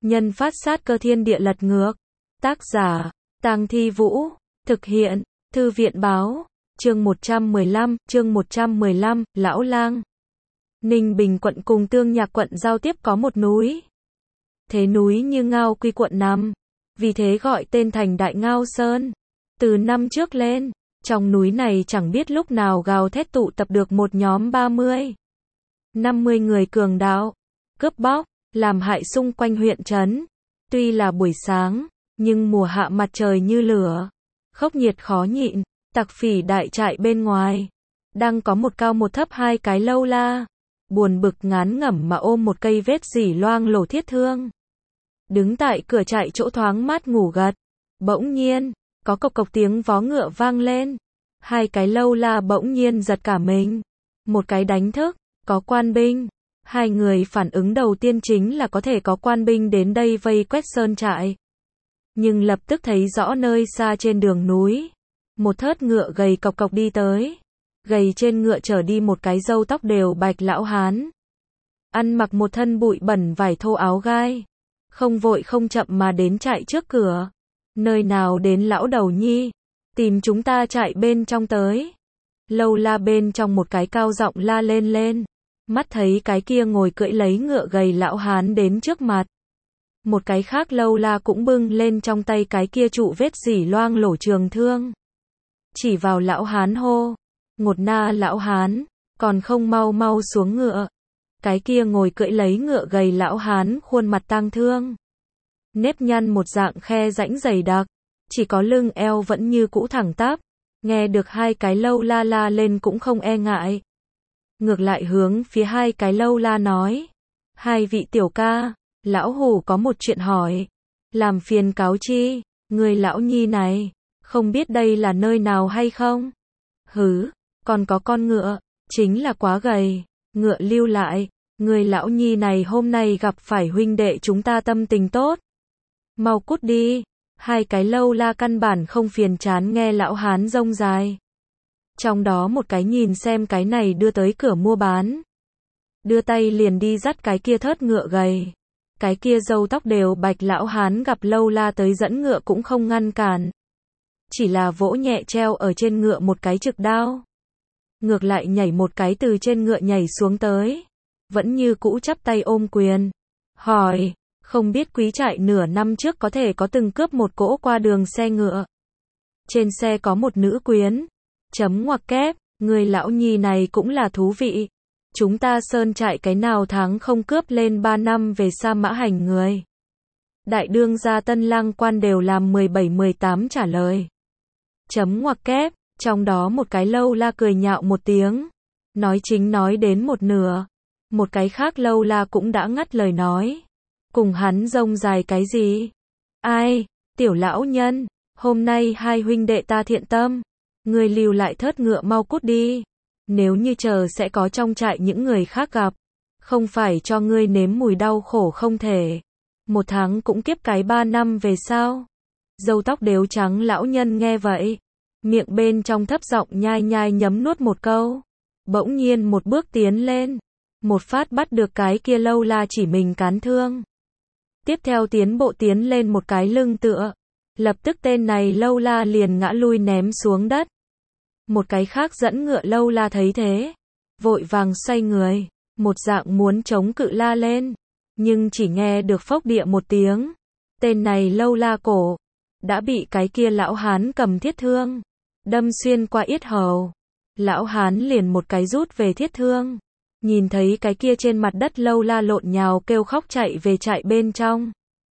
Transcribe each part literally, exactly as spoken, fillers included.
nhân phát sát cơ thiên địa lật ngược. Tác giả, Tang Thi Vũ. Thực hiện, Thư viện Báo. Chương một trăm mười lăm, chương một trăm mười lăm, Lão Lang. Ninh Bình quận cùng Tương Nhạc quận giao tiếp có một núi. Thế núi Như Ngao Quy quận nằm, vì thế gọi tên thành Đại Ngao Sơn. Từ năm trước lên, trong núi này chẳng biết lúc nào gào thét tụ tập được một nhóm ba mươi, năm mươi người cường đạo, cướp bóc, làm hại xung quanh huyện trấn. Tuy là buổi sáng, nhưng mùa hạ mặt trời như lửa, khốc nhiệt khó nhịn. Tặc phỉ đại trại bên ngoài, đang có một cao một thấp hai cái lâu la, buồn bực ngán ngẩm mà ôm một cây vết dỉ loang lổ thiết thương. Đứng tại cửa trại chỗ thoáng mát ngủ gật. Bỗng nhiên, có cộc cộc tiếng vó ngựa vang lên. Hai cái lâu la bỗng nhiên giật cả mình. Một cái đánh thức, có quan binh. Hai người phản ứng đầu tiên chính là có thể có quan binh đến đây vây quét sơn trại. Nhưng lập tức thấy rõ nơi xa trên đường núi, một thớt ngựa gầy cộc cộc đi tới. Gầy trên ngựa chở đi một cái râu tóc đều bạch lão hán. Ăn mặc một thân bụi bẩn vải thô áo gai. Không vội không chậm mà đến trại trước cửa. Nơi nào đến lão đầu nhi? Tìm chúng ta trại bên trong tới. Lâu la bên trong một cái cao giọng la lên lên. Mắt thấy cái kia ngồi cưỡi lấy ngựa gầy lão hán đến trước mặt. Một cái khác lâu la cũng bưng lên trong tay cái kia trụ vết dỉ loang lổ trường thương. Chỉ vào lão hán hô. Ngột na lão hán, còn không mau mau xuống ngựa. Cái kia ngồi cưỡi lấy ngựa gầy lão hán khuôn mặt tang thương. Nếp nhăn một dạng khe rãnh dày đặc. Chỉ có lưng eo vẫn như cũ thẳng tắp. Nghe được hai cái lâu la la lên cũng không e ngại. Ngược lại hướng phía hai cái lâu la nói. Hai vị tiểu ca, lão hủ có một chuyện hỏi. Làm phiền cáo chi, người lão nhi này, không biết đây là nơi nào hay không? Hứ, còn có con ngựa, chính là quá gầy, ngựa lưu lại, người lão nhi này hôm nay gặp phải huynh đệ chúng ta tâm tình tốt. Mau cút đi, hai cái lâu la căn bản không phiền chán nghe lão hán rông dài. Trong đó một cái nhìn xem cái này đưa tới cửa mua bán. Đưa tay liền đi dắt cái kia thớt ngựa gầy. Cái kia râu tóc đều bạch lão hán gặp lâu la tới dẫn ngựa cũng không ngăn cản. Chỉ là vỗ nhẹ treo ở trên ngựa một cái trực đao. Ngược lại nhảy một cái từ trên ngựa nhảy xuống tới. Vẫn như cũ chắp tay ôm quyền. Hỏi, không biết quý trại nửa năm trước có thể có từng cướp một cỗ qua đường xe ngựa. Trên xe có một nữ quyến. Chấm ngoặc kép, người lão nhi này cũng là thú vị. Chúng ta sơn trại cái nào tháng không cướp lên ba năm về sa mã hành người. Đại đương gia Tân Lang quan đều làm mười bảy mười tám trả lời. Chấm ngoặc kép, trong đó một cái lâu la cười nhạo một tiếng. Nói chính nói đến một nửa. Một cái khác lâu la cũng đã ngắt lời nói. Cùng hắn rông dài cái gì? Ai, tiểu lão nhân, hôm nay hai huynh đệ ta thiện tâm. Người lưu lại thớt ngựa mau cút đi. Nếu như chờ sẽ có trong trại những người khác gặp. Không phải cho ngươi nếm mùi đau khổ không thể. Một tháng cũng kiếp cái ba năm về sao? Râu tóc đều trắng lão nhân nghe vậy. Miệng bên trong thấp giọng nhai nhai nhấm nuốt một câu. Bỗng nhiên một bước tiến lên. Một phát bắt được cái kia lâu la chỉ mình cán thương. Tiếp theo tiến bộ tiến lên một cái lưng tựa. Lập tức tên này lâu la liền ngã lui ném xuống đất. Một cái khác dẫn ngựa lâu la thấy thế. Vội vàng xoay người. Một dạng muốn chống cự la lên. Nhưng chỉ nghe được phốc địa một tiếng. Tên này lâu la cổ. Đã bị cái kia lão hán cầm thiết thương. Đâm xuyên qua yết hầu. Lão hán liền một cái rút về thiết thương. Nhìn thấy cái kia trên mặt đất lâu la lộn nhào kêu khóc chạy về trại bên trong.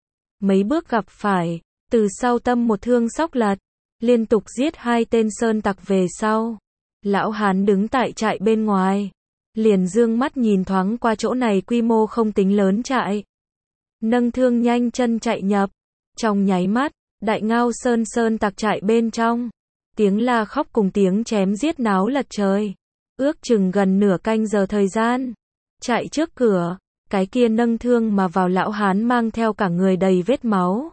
Mấy bước gặp phải. Từ sau tâm một thương sóc lật. Liên tục giết hai tên sơn tặc về sau. Lão hán đứng tại trại bên ngoài. Liền dương mắt nhìn thoáng qua chỗ này quy mô không tính lớn trại. Nâng thương nhanh chân chạy nhập. Trong nháy mắt, Đại Ngao Sơn sơn tặc trại bên trong. Tiếng la khóc cùng tiếng chém giết náo lật trời. Ước chừng gần nửa canh giờ thời gian. Trại trước cửa, cái kia nâng thương mà vào lão hán mang theo cả người đầy vết máu.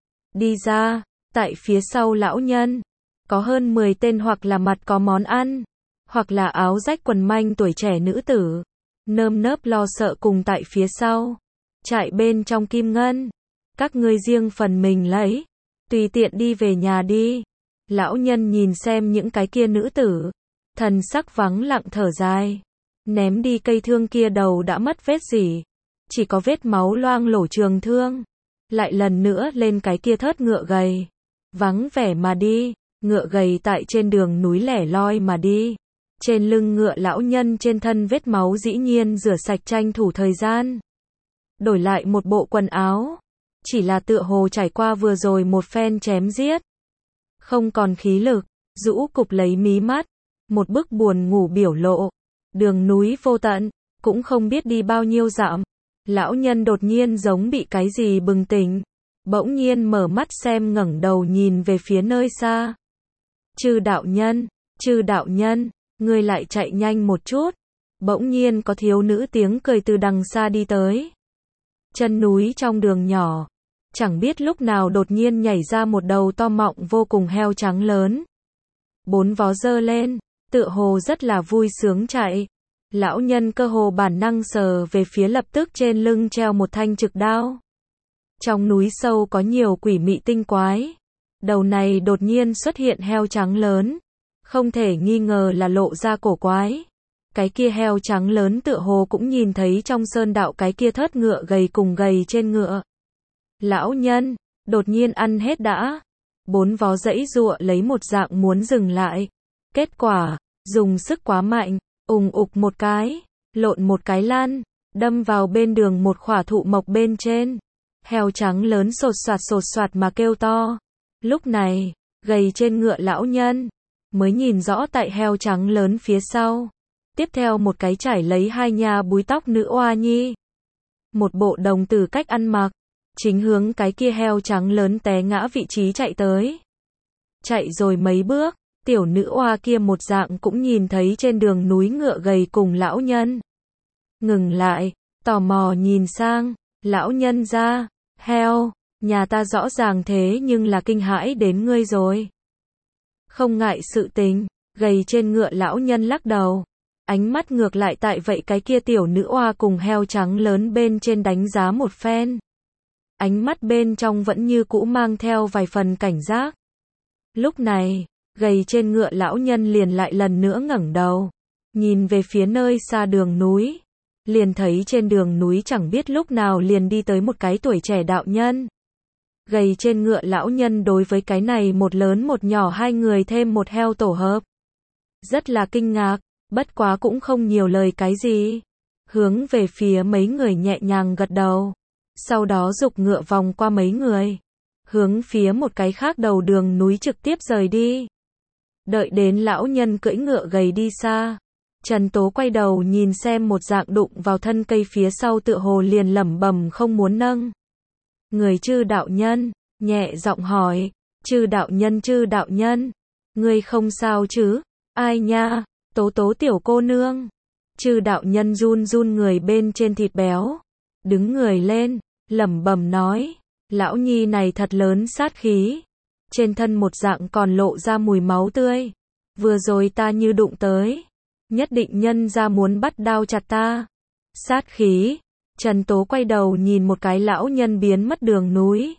Đi ra, tại phía sau lão nhân, có hơn mười tên hoặc là mặt có món ăn, hoặc là áo rách quần manh tuổi trẻ nữ tử. Nơm nớp lo sợ cùng tại phía sau. Trại bên trong Kim Ngân, các ngươi riêng phần mình lấy, tùy tiện đi về nhà đi. Lão nhân nhìn xem những cái kia nữ tử, thần sắc vắng lặng thở dài, ném đi cây thương kia đầu đã mất vết gì, chỉ có vết máu loang lổ trường thương, lại lần nữa lên cái kia thớt ngựa gầy, vắng vẻ mà đi, ngựa gầy tại trên đường núi lẻ loi mà đi. Trên lưng ngựa lão nhân trên thân vết máu dĩ nhiên rửa sạch tranh thủ thời gian. Đổi lại một bộ quần áo, chỉ là tựa hồ trải qua vừa rồi một phen chém giết. Không còn khí lực, rũ cụp lấy mí mắt, một bức buồn ngủ biểu lộ. Đường núi vô tận, cũng không biết đi bao nhiêu dặm. Lão nhân đột nhiên giống bị cái gì bừng tỉnh, bỗng nhiên mở mắt xem ngẩng đầu nhìn về phía nơi xa. Chư đạo nhân, chư đạo nhân, ngươi lại chạy nhanh một chút. Bỗng nhiên có thiếu nữ tiếng cười từ đằng xa đi tới. Chân núi trong đường nhỏ, chẳng biết lúc nào đột nhiên nhảy ra một đầu to mọng vô cùng heo trắng lớn. Bốn vó giơ lên, tựa hồ rất là vui sướng chạy. Lão nhân cơ hồ bản năng sờ về phía lập tức trên lưng treo một thanh trực đao. Trong núi sâu có nhiều quỷ mị tinh quái. Đầu này đột nhiên xuất hiện heo trắng lớn, không thể nghi ngờ là lộ ra cổ quái. Cái kia heo trắng lớn tựa hồ cũng nhìn thấy trong sơn đạo cái kia thớt ngựa gầy cùng gầy trên ngựa. Lão nhân, đột nhiên ăn hết đã. Bốn vó dãy giụa lấy một dạng muốn dừng lại. Kết quả, dùng sức quá mạnh, ùng ục một cái, lộn một cái lăn, đâm vào bên đường một khỏa thụ mộc bên trên. Heo trắng lớn sột soạt sột soạt mà kêu to. Lúc này, gầy trên ngựa lão nhân, mới nhìn rõ tại heo trắng lớn phía sau. Tiếp theo một cái trải lấy hai nhà búi tóc nữ oa nhi. Một bộ đồng tử cách ăn mặc, chính hướng cái kia heo trắng lớn té ngã vị trí chạy tới. Chạy rồi mấy bước, tiểu nữ oa kia một dạng cũng nhìn thấy trên đường núi ngựa gầy cùng lão nhân. Ngừng lại, tò mò nhìn sang, lão nhân ra, heo, nhà ta rõ ràng thế nhưng là kinh hãi đến ngươi rồi. Không ngại sự tình, gầy trên ngựa lão nhân lắc đầu. Ánh mắt ngược lại tại vậy cái kia tiểu nữ oa cùng heo trắng lớn bên trên đánh giá một phen. Ánh mắt bên trong vẫn như cũ mang theo vài phần cảnh giác. Lúc này, gầy trên ngựa lão nhân liền lại lần nữa ngẩng đầu, nhìn về phía nơi xa đường núi. Liền thấy trên đường núi chẳng biết lúc nào liền đi tới một cái tuổi trẻ đạo nhân. Gầy trên ngựa lão nhân đối với cái này một lớn một nhỏ hai người thêm một heo tổ hợp. Rất là kinh ngạc, bất quá cũng không nhiều lời cái gì. Hướng về phía mấy người nhẹ nhàng gật đầu. Sau đó giục ngựa vòng qua mấy người. Hướng phía một cái khác đầu đường núi trực tiếp rời đi. Đợi đến lão nhân cưỡi ngựa gầy đi xa. Trần Tố quay đầu nhìn xem một dạng đụng vào thân cây phía sau tựa hồ liền lẩm bẩm không muốn nâng. Người chư đạo nhân, nhẹ giọng hỏi, chư đạo nhân chư đạo nhân, ngươi không sao chứ, ai nha, Tố Tố tiểu cô nương. Chư đạo nhân run run người bên trên thịt béo, đứng người lên, lẩm bẩm nói, lão nhi này thật lớn sát khí, trên thân một dạng còn lộ ra mùi máu tươi, vừa rồi ta như đụng tới, nhất định nhân ra muốn bắt đao chặt ta. Sát khí. Trần Tố quay đầu nhìn một cái lão nhân biến mất đường núi.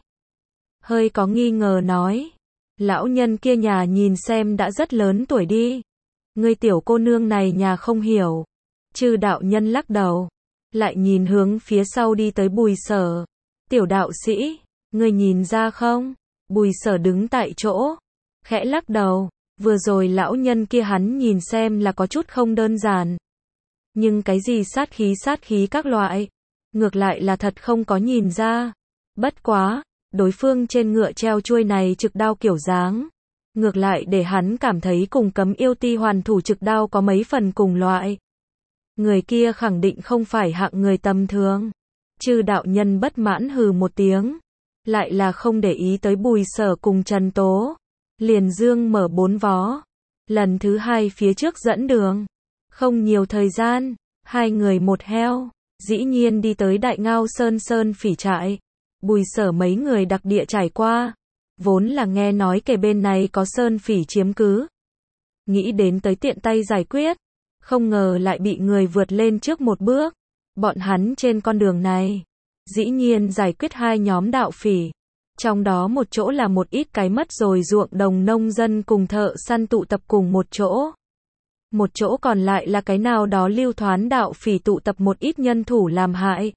Hơi có nghi ngờ nói. Lão nhân kia nhà nhìn xem đã rất lớn tuổi đi. Ngươi tiểu cô nương này nhà không hiểu. Chư đạo nhân lắc đầu. Lại nhìn hướng phía sau đi tới Bùi Sở. Tiểu đạo sĩ, ngươi nhìn ra không? Bùi Sở đứng tại chỗ. Khẽ lắc đầu. Vừa rồi lão nhân kia hắn nhìn xem là có chút không đơn giản. Nhưng cái gì sát khí sát khí các loại. Ngược lại là thật không có nhìn ra. Bất quá, đối phương trên ngựa treo chuôi này trực đao kiểu dáng. Ngược lại để hắn cảm thấy cùng Cấm Yêu Ti hoàn thủ trực đao có mấy phần cùng loại. Người kia khẳng định không phải hạng người tầm thường. Chư đạo nhân bất mãn hừ một tiếng. Lại là không để ý tới Bùi Sở cùng Trần Tố. Liền dương mở bốn vó. Lần thứ hai phía trước dẫn đường. Không nhiều thời gian, hai người một heo. Dĩ nhiên đi tới Đại Ngao Sơn Sơn Phỉ trại. Bùi Sở mấy người đặc địa trải qua. Vốn là nghe nói kể bên này có Sơn Phỉ chiếm cứ. Nghĩ đến tới tiện tay giải quyết. Không ngờ lại bị người vượt lên trước một bước. Bọn hắn trên con đường này. dĩ nhiên giải quyết hai nhóm đạo phỉ. Trong đó một chỗ là một ít cái mất rồi ruộng đồng nông dân cùng thợ săn tụ tập cùng một chỗ. Một chỗ còn lại là cái nào đó lưu thoán đạo phỉ tụ tập một ít nhân thủ làm hại.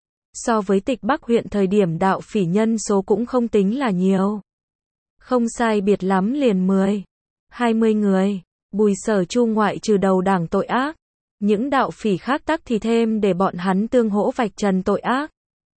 So với Tịch Bắc huyện thời điểm đạo phỉ nhân số cũng không tính là nhiều. Không sai biệt lắm liền mười, hai mươi người. Bùi Sở Chu ngoại trừ đầu đảng tội ác, những đạo phỉ khác tắc thì thêm để bọn hắn tương hỗ vạch trần tội ác.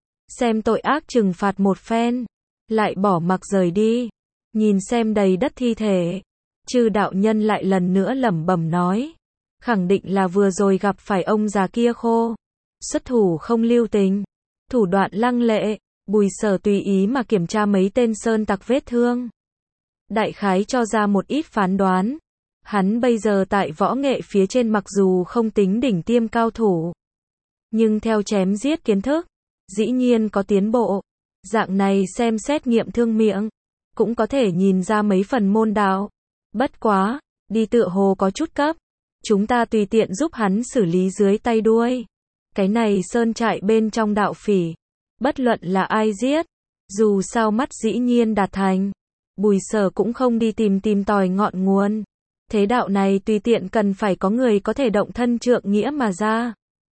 Xem tội ác trừng phạt một phen, lại bỏ mặc rời đi. Nhìn xem đầy đất thi thể, Chư đạo nhân lại lần nữa lẩm bẩm nói, khẳng định là vừa rồi gặp phải ông già kia khô. Xuất thủ không lưu tình, thủ đoạn lăng lệ. Bùi Sở tùy ý mà kiểm tra mấy tên sơn tặc vết thương, đại khái cho ra một ít phán đoán. Hắn bây giờ tại võ nghệ phía trên mặc dù không tính đỉnh tiêm cao thủ, nhưng theo chém giết kiến thức, dĩ nhiên có tiến bộ. Dạng này xem xét nghiệm thương miệng, cũng có thể nhìn ra mấy phần môn đạo. Bất quá, đi tựa hồ có chút cấp. Chúng ta tùy tiện giúp hắn xử lý dưới tay đuôi. Cái này sơn trại bên trong đạo phỉ, bất luận là ai giết, dù sao mắt dĩ nhiên đạt thành. Bùi Sở cũng không đi tìm tìm tòi ngọn nguồn. Thế đạo này tùy tiện cần phải có người có thể động thân trượng nghĩa mà ra.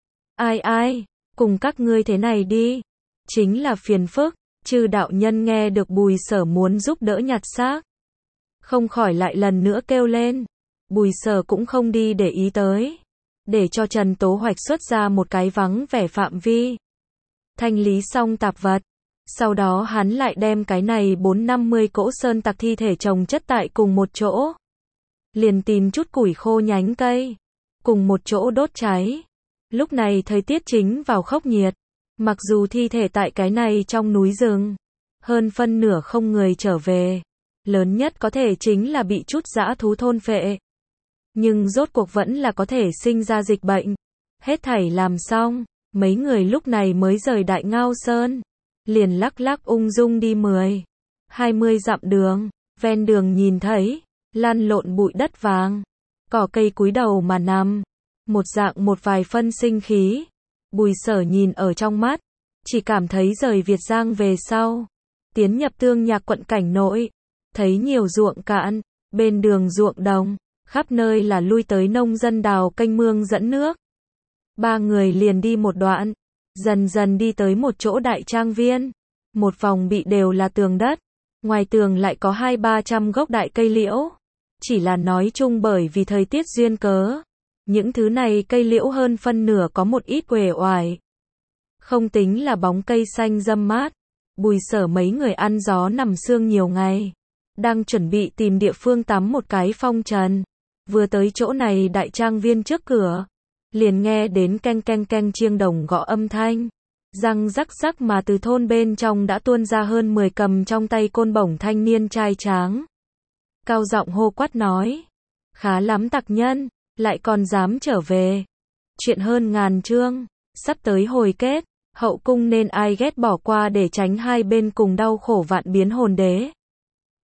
Ai ai, cùng các ngươi thế này đi. Chính là phiền phức. Chư đạo nhân nghe được Bùi Sở muốn giúp đỡ nhặt xác, không khỏi lại lần nữa kêu lên. Bùi Sở cũng không đi để ý tới, để cho Trần Tố Hoạch xuất ra một cái vắng vẻ phạm vi, thanh lý xong tạp vật. Sau đó hắn lại đem cái này bốn năm mươi cỗ sơn tặc thi thể chồng chất tại cùng một chỗ. Liền tìm chút củi khô nhánh cây, cùng một chỗ đốt cháy. Lúc này thời tiết chính vào khốc nhiệt, mặc dù thi thể tại cái này trong núi rừng, hơn phân nửa không người trở về. Lớn nhất có thể chính là bị chút dã thú thôn phệ. Nhưng rốt cuộc vẫn là có thể sinh ra dịch bệnh. Hết thảy làm xong, mấy người lúc này mới rời Đại Ngao Sơn. Liền lắc lắc ung dung đi mười, hai mươi dặm đường. Ven đường nhìn thấy, lăn lộn bụi đất vàng, cỏ cây cúi đầu mà nằm. Một dạng một vài phân sinh khí. Bùi Sở nhìn ở trong mắt, chỉ cảm thấy rời Việt Giang về sau, tiến nhập Tương Nhạc quận cảnh nội, thấy nhiều ruộng cạn, bên đường ruộng đồng, khắp nơi là lui tới nông dân đào kênh mương dẫn nước. Ba người liền đi một đoạn, dần dần đi tới một chỗ đại trang viên, một vòng bị đều là tường đất, ngoài tường lại có hai ba trăm gốc đại cây liễu. Chỉ là nói chung bởi vì thời tiết duyên cớ, những thứ này cây liễu hơn phân nửa có một ít uể oải. Không tính là bóng cây xanh râm mát. Bùi Sở mấy người ăn gió nằm sương nhiều ngày, đang chuẩn bị tìm địa phương tắm một cái phong trần. Vừa tới chỗ này đại trang viên trước cửa, liền nghe đến keng keng keng chiêng đồng gõ âm thanh. Răng rắc rắc mà từ thôn bên trong đã tuôn ra hơn mười cầm trong tay côn bổng thanh niên trai tráng. Cao giọng hô quát nói, khá lắm tặc nhân, lại còn dám trở về. Chuyện hơn ngàn chương, sắp tới hồi kết, hậu cung nên ai ghét bỏ qua để tránh hai bên cùng đau khổ vạn biến hồn đế.